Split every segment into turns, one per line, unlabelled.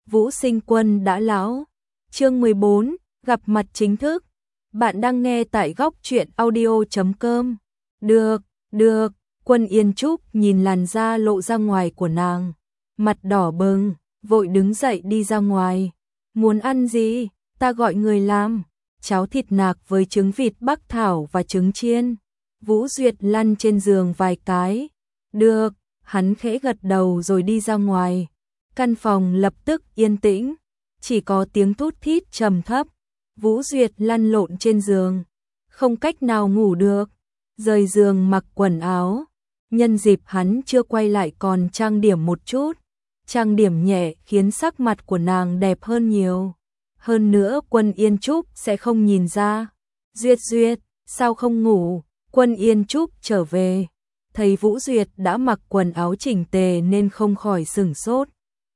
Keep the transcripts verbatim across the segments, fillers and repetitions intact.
Vũ Sinh Quân đã lão. Chương mười bốn, gặp mặt chính thức. Bạn đang nghe tại góc truyện audio chấm com. Được, được, Quân Yên Trúc nhìn làn da lộ ra ngoài của nàng, mặt đỏ bừng, vội đứng dậy đi ra ngoài. Muốn ăn gì? Ta gọi người làm. Cháo thịt nạc với trứng vịt bắc thảo và trứng chiên. Vũ Duyệt lăn trên giường vài cái. Được, hắn khẽ gật đầu rồi đi ra ngoài. Căn phòng lập tức yên tĩnh, chỉ có tiếng thút thít trầm thấp. Vũ Duyệt lăn lộn trên giường, không cách nào ngủ được, rời giường mặc quần áo. Nhân dịp hắn chưa quay lại còn trang điểm một chút, trang điểm nhẹ khiến sắc mặt của nàng đẹp hơn nhiều. Hơn nữa Quân Yên Trúc sẽ không nhìn ra. Duyệt Duyệt, sao không ngủ? Quân Yên Trúc trở về, thấy Vũ Duyệt đã mặc quần áo chỉnh tề nên không khỏi sửng sốt.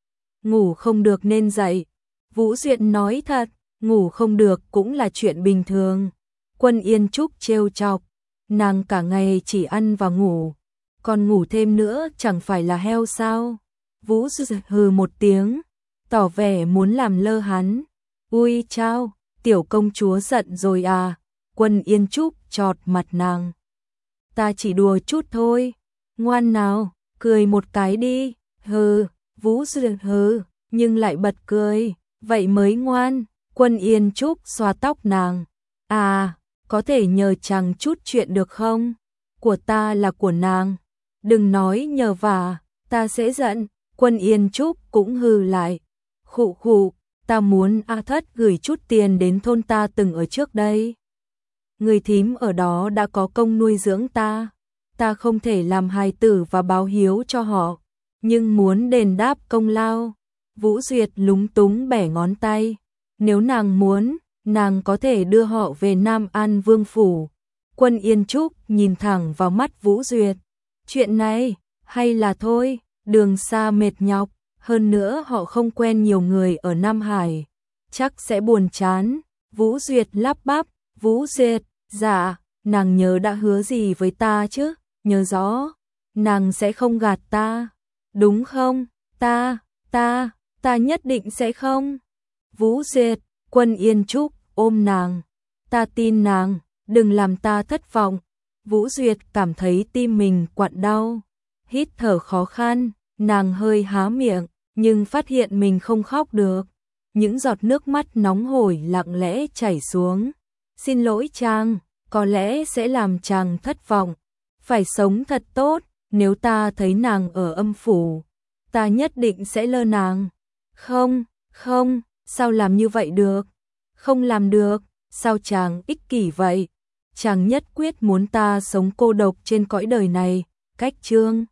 Ngủ không được nên dậy. Vũ Duyệt nói thật, ngủ không được cũng là chuyện bình thường. Quân Yên Trúc trêu chọc, nàng cả ngày chỉ ăn và ngủ, còn ngủ thêm nữa chẳng phải là heo sao? Vũ Duyệt hừ một tiếng, tỏ vẻ muốn làm lơ hắn. Ui chao, tiểu công chúa giận rồi à? Quân Yên Trúc chọt mặt nàng. Ta chỉ đùa chút thôi, ngoan nào, cười một cái đi. Hừ, Vũ Duyệt hừ, nhưng lại bật cười, vậy mới ngoan. Quân Yên Trúc xoa tóc nàng. À, có thể nhờ chàng chút chuyện được không? Của ta là của nàng, đừng nói nhờ vả, ta sẽ giận. Quân Yên Trúc cũng hừ lại. Khụ khụ, ta muốn A Thất gửi chút tiền đến thôn ta từng ở trước đây. Người thím ở đó đã có công nuôi dưỡng ta, ta không thể làm hài tử và báo hiếu cho họ, nhưng muốn đền đáp công lao. Vũ Duyệt lúng túng bẻ ngón tay. Nếu nàng muốn, nàng có thể đưa họ về Nam An Vương Phủ. Quân Yên Trúc nhìn thẳng vào mắt Vũ Duyệt. Chuyện này, hay là thôi, đường xa mệt nhọc, hơn nữa họ không quen nhiều người ở Nam Hải, chắc sẽ buồn chán. Vũ Duyệt lắp bắp. Vũ Duyệt, dạ, nàng nhớ đã hứa gì với ta chứ? Nhớ rõ, nàng sẽ không gạt ta, đúng không? Ta, ta, ta nhất định sẽ không. Vũ Duyệt, Quân Yên Trúc ôm nàng. Ta tin nàng, đừng làm ta thất vọng. Vũ Duyệt cảm thấy tim mình quặn đau, hít thở khó khăn, nàng hơi há miệng, nhưng phát hiện mình không khóc được. Những giọt nước mắt nóng hổi lặng lẽ chảy xuống. Xin lỗi chàng, có lẽ sẽ làm chàng thất vọng. Phải sống thật tốt, nếu ta thấy nàng ở âm phủ, ta nhất định sẽ lơ nàng. Không, không, sao làm như vậy được? Không làm được, sao chàng ích kỷ vậy? Chàng nhất quyết muốn ta sống cô độc trên cõi đời này. Cách chương